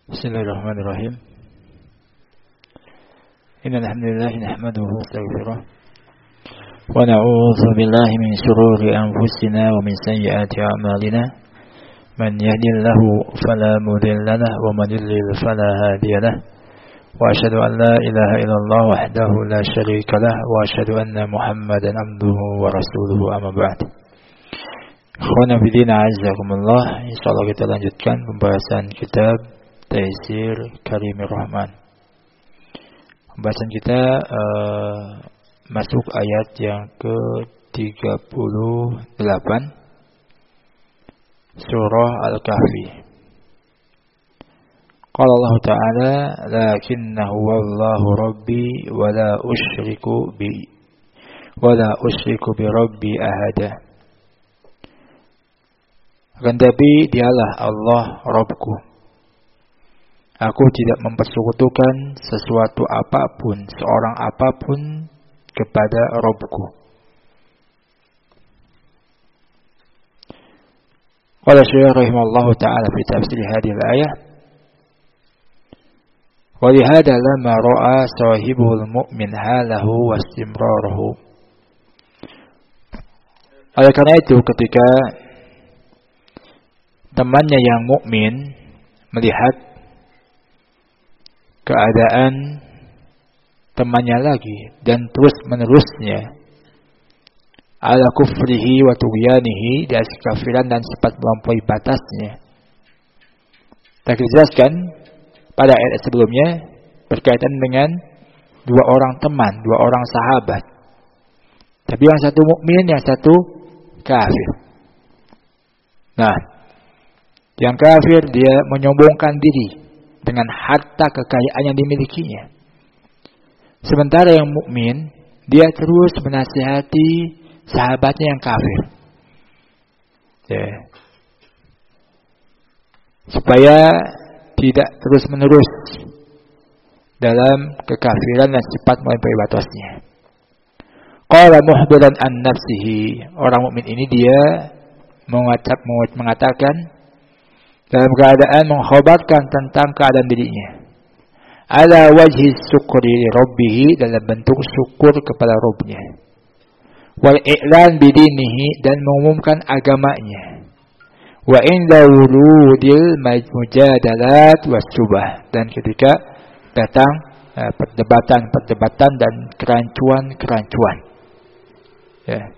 Bismillahirrahmanirrahim. Innal hamdalillah nahmaduhu wa nastaghfiruh wa na'udzu billahi min shururi anfusina wa min sayyiati a'malina. Man yahdihillahu fala mudilla lahu wa man yudlil fala hadiya lahu. Wa asyhadu an la ilaha illallah wahdahu la syarika lahu wa asyhadu anna Muhammadan abduhu wa rasuluhu amma ba'd. Ikhwana fillah azzakumullah. Insyaallah kita lanjutkan pembahasan kitab Taisir Karimir Rahman. Pembahasan kita masuk ayat yang ke-38 surah Al-Kahfi. Qala Allah Ta'ala, lakinnahu wallahu rabbi wa la usyriku bi rabbi ahada. Akan tapi dialah Allah Rabbku. Aku tidak mempersekutukan sesuatu apapun, seorang apapun kepada Rabbku. Qala Syekh rahimahullahu ta'ala fi tafsir hadhihi al-ayah, wa lihada lamma ra'a sahibul mu'min halahu wa istimrarahu. Oleh karena itu ketika temannya yang mukmin melihat keadaan temannya lagi dan terus menerusnya ala kufrihi wa tughyanihi, di atas kekafiran dan sifat melampaui batasnya. Kita jelaskan pada ayat sebelumnya berkaitan dengan dua orang teman, dua orang sahabat. Tapi yang satu mukmin, yang satu kafir. Nah, yang kafir dia menyombongkan diri dengan harta kekayaan yang dimilikinya. Sementara yang mukmin dia terus menasihati sahabatnya yang kafir, supaya tidak terus menerus dalam kekafiran dan sifat melampaui batasnya. Qala muhbiran an nafsihi, orang mukmin ini dia mengatakan dalam keadaan mengkhabarkan tentang keadaan dirinya, ala wajhi syukri rabbih, dalam bentuk syukur kepada Rabbnya, wal i'lan bidinihi, dan mengumumkan agamanya, wa inda wuludil mujadalat wasyubah, dan ketika datang perdebatan dan kerancuan. Ya.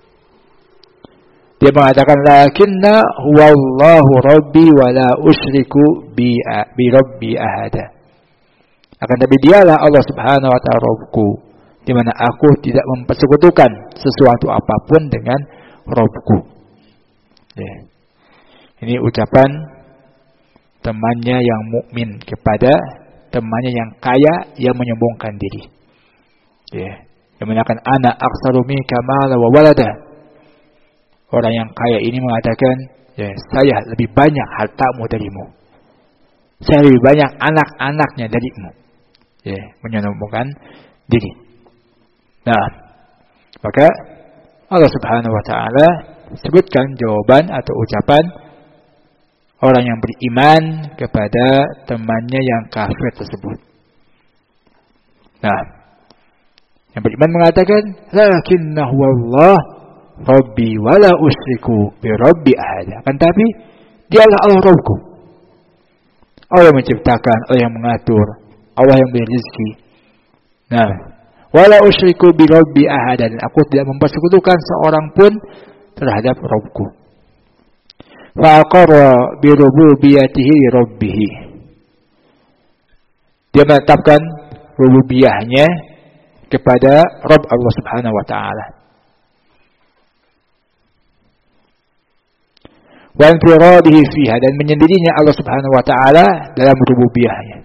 Dia mengatakan, lakinna huwallahu rabbi wa la usyriku bi rabbi ahada. Akan tapi dialah Allah Subhanahu wa ta'ala Rabbku, di mana aku tidak mempersekutukan sesuatu apapun dengan Rabbku. Ya. Ini ucapan temannya yang mukmin kepada temannya yang kaya yang menyombongkan diri. Ya. Yang mengatakan ana aktsaru minka mala wa walada. Orang yang kaya ini mengatakan, ya, saya lebih banyak hartamu darimu. Saya lebih banyak anak-anaknya darimu. Ya, menyombongkan diri. Nah, maka Allah Subhanahu wa ta'ala sebutkan jawaban atau ucapan orang yang beriman kepada temannya yang kafir tersebut. Nah, yang beriman mengatakan, lakinnahu wallah Rabbi wala usyriku bi rabbi ahada. Kan tapi dialah Allah Rabbku. Allah yang menciptakan, Allah yang mengatur, Allah yang beri rezeki. Nah, wala usyriku bi rabbi ahada, dan aku tidak mempersekutukan seorang pun terhadap Rabbku. Fa aqarra bi rububiyyatihi rabbih. Dia menetapkan rububiyahnya kepada Rabb Allah Subhanahu wa ta'ala. Wa infiradihi fiha, dan menyendirinya Allah Subhanahu wa ta'ala dalam rububiyahnya.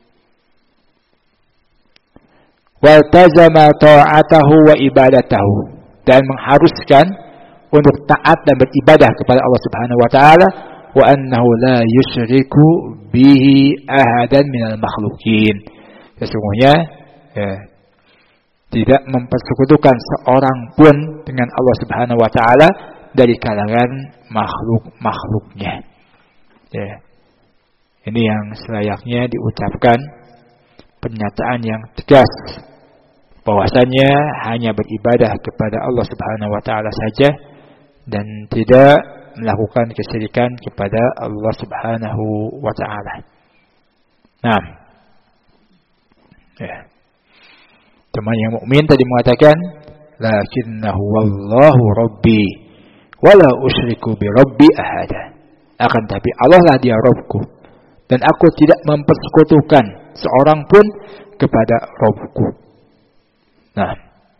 Wa tazama ta'atahu wa ibadatahu, dan mengharuskan untuk taat dan beribadah kepada Allah Subhanahu wa ta'ala, wa annahu la yusyriku bihi ahadan minal makhlukin. Sesungguhnya tidak mempersekutukan seorang pun dengan Allah Subhanahu wa ta'ala dari kalangan makhluk-makhluknya. Ya. Ini yang selayaknya diucapkan, pernyataan yang tegas bahwasanya hanya beribadah kepada Allah Subhanahu wa taala saja dan tidak melakukan kesyirikan kepada Allah Subhanahu wa taala. Nah, ya. Teman yang mukmin tadi mengatakan, lakinnahu wallahu rabbi wala usyriku bi rabbi ahada. Akan tapi Allah lah dia Rabbku dan aku tidak mempersekutukan seorang pun kepada Rabbku. Nah,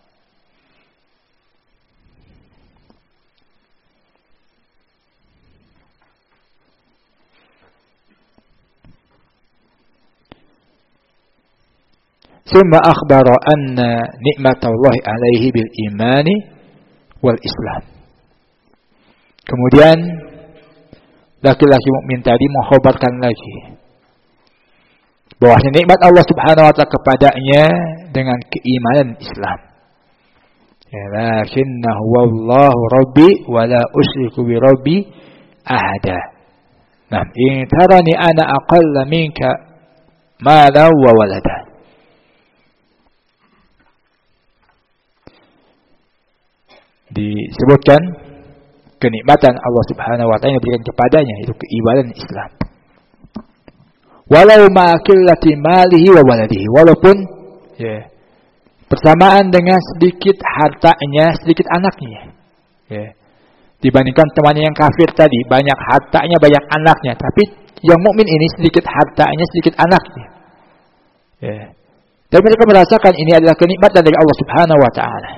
summa akhbara anna ni'matallahi alaihi bil imani wal islam. Kemudian laki-laki mukmin tadi mengkhabarkan lagi bahwasanya nikmat Allah Subhanahu wa taala kepadanya dengan keimanan Islam. Ya, lakinnahu wallahu rabbi wa la usyriku bi rabbi ahada. Nah, in tarani ana aqalla minka mala wa walada. Disebutkan kenikmatan Allah Subhanahu wa taala yang diberikan kepadanya itu keimanan Islam. Walau ma'akillati malihi wa waladihi, walaupun ya, bersamaan dengan sedikit hartanya, sedikit anaknya. Ya. Dibandingkan temannya yang kafir tadi, banyak hartanya, banyak anaknya, tapi yang mukmin ini sedikit hartanya, sedikit anaknya. Ya. Dan mereka merasakan ini adalah kenikmatan dari Allah Subhanahu wa taala.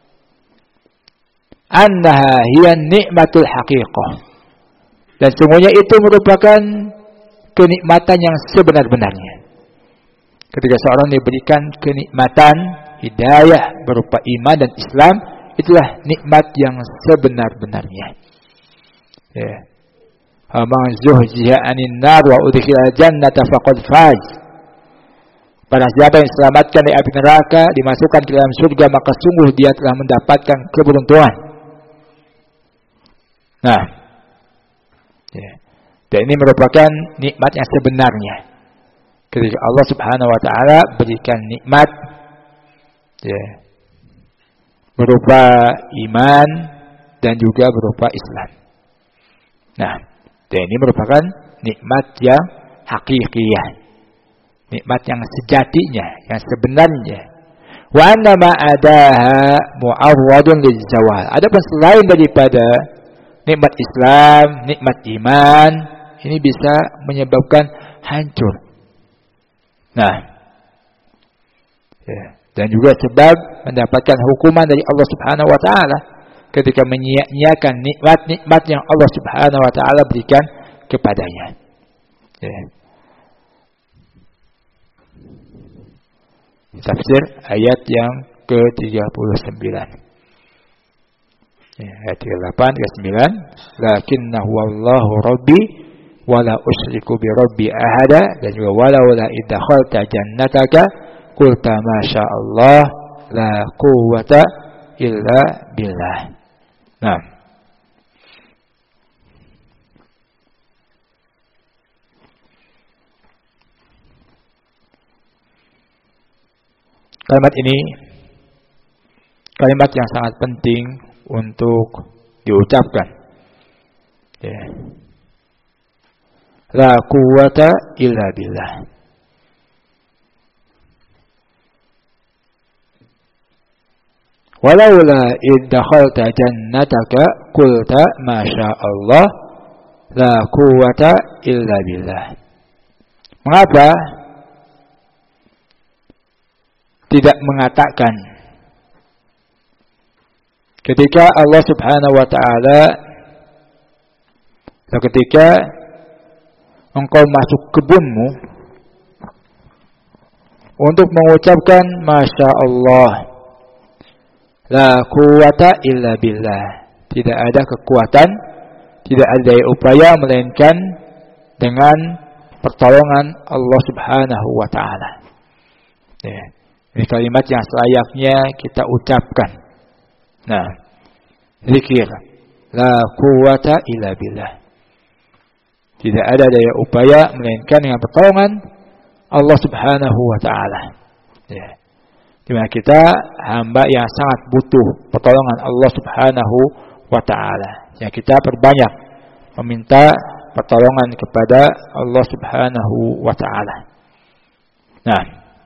Annaha hiya ni'matul haqiqah. Dan semuanya itu merupakan kenikmatan yang sebenar-benarnya. Ketika seorang diberikan kenikmatan hidayah berupa iman dan Islam, itulah nikmat yang sebenar-benarnya. Ya. Man zuhziha 'anil nar wa udkhila jannata faqad faz. Barang siapa yang diselamatkan dari api neraka, dimasukkan ke dalam surga, maka sungguh dia telah mendapatkan keberuntungan. Nah, ya. Dan ini merupakan nikmat yang sebenarnya. Ketika Allah Subhanahu wa taala berikan nikmat ya, berupa iman dan juga berupa Islam. Nah, dan ini merupakan nikmat yang hakikiyah. Nikmat yang sejatinya, yang sebenarnya. Wa anna ma adaha mu'arradun lizawal. Adapun selain daripada nikmat Islam, nikmat iman, ini bisa menyebabkan hancur. Nah, ya, dan juga sebab mendapatkan hukuman dari Allah Subhanahu wa taala ketika menyia-nyiakan nikmat-nikmat yang Allah Subhanahu wa taala berikan kepadanya. Ya. Tafsir ayat yang ke-39. Ya, ayat 38 ke 9, lakinnahu wallahu rabbi wala usyriku bi rabbi ahada, dan juga walaula idkhalta jannataka qulta masya Allah la quwwata illa billah. Nah, kalimat ini kalimat yang sangat penting untuk diucapkan. Ya. La quwwata illa billah. Walaula id dakhalta jannataka qulta ma syaa Allah la quwwata illa billah. Mengapa tidak mengatakan ketika Allah Subhanahu wa taala atau ketika engkau masuk kebunmu untuk mengucapkan masya Allah la quwwata illa billah, tidak ada kekuatan, tidak ada upaya melainkan dengan pertolongan Allah Subhanahu wa taala. Ya, ini kalimat yang selayaknya kita ucapkan. Nah, zikir la quwwata illa billah. Tidak ada daya upaya melainkan dengan pertolongan Allah Subhanahu wa taala. Ya. Dimana kita hamba yang sangat butuh pertolongan Allah Subhanahu wa taala. Yang kita perbanyak meminta pertolongan kepada Allah Subhanahu wa taala. Nah,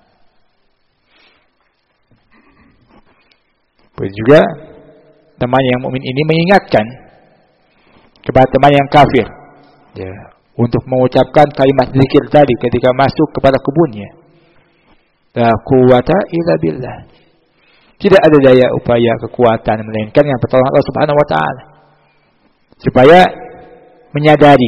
juga teman yang mukmin ini mengingatkan kepada teman yang kafir, ya, untuk mengucapkan kalimat zikir tadi ketika masuk kepada kebunnya. La quwwata illa billah. Tidak ada daya upaya kekuatan melainkan yang pertolongan Allah Subhanahu wa taala. Supaya menyadari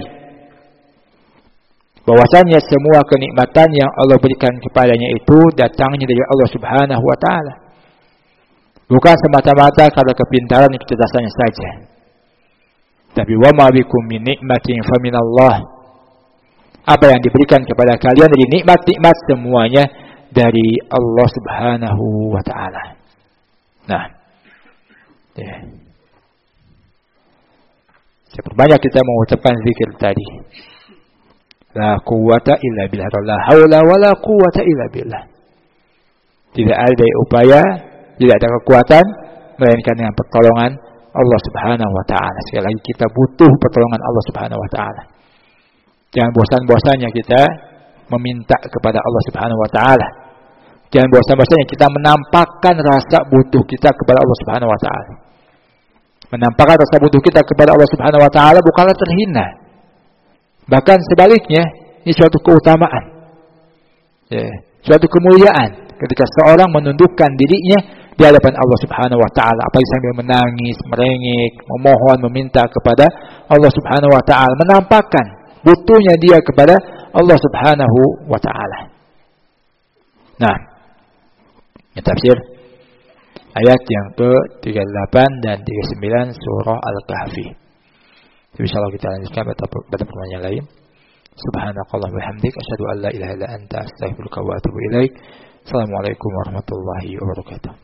bahwasanya semua kenikmatan yang Allah berikan kepadanya itu datangnya dari Allah Subhanahu wa taala. Bukan semata-mata karena kepintaran dan kecerdasannya saja. Tapi wa ma bikum min nikmatin fa minallah. Apa yang diberikan kepada kalian dari nikmat-nikmat semuanya dari Allah Subhanahu wa taala. Nah, ya. Seperbanyak kita mengucapkan zikir tadi. La quwwata illa billah. La haula wala quwwata illa billah. Tidak ada upaya, tidak ada kekuatan melainkan dengan pertolongan Allah Subhanahu wa taala. Sekali lagi kita butuh pertolongan Allah Subhanahu wa taala. Jangan bosan-bosannya kita meminta kepada Allah Subhanahu wa taala. Jangan bosan-bosannya kita menampakkan rasa butuh kita kepada Allah Subhanahu wa taala. Menampakkan rasa butuh kita kepada Allah Subhanahu wa taala bukanlah terhina. Bahkan sebaliknya, ini suatu keutamaan. Ya, suatu kemuliaan ketika seorang menundukkan dirinya di hadapan Allah Subhanahu wa taala, apalagi sambil menangis, merengek, memohon, meminta kepada Allah Subhanahu wa taala, menampakkan butuhnya dia kepada Allah Subhanahu wa taala. Nah, tafsir ayat yang ke-38 dan 39 surah Al-Kahfi. Insyaallah kita lanjutkan pada pertemuan yang lain. Subhanakallah wa bihamdik asyhadu an la ilaha illa anta astaghfiruka wa atubu ilaik. Assalamualaikum warahmatullahi wabarakatuh.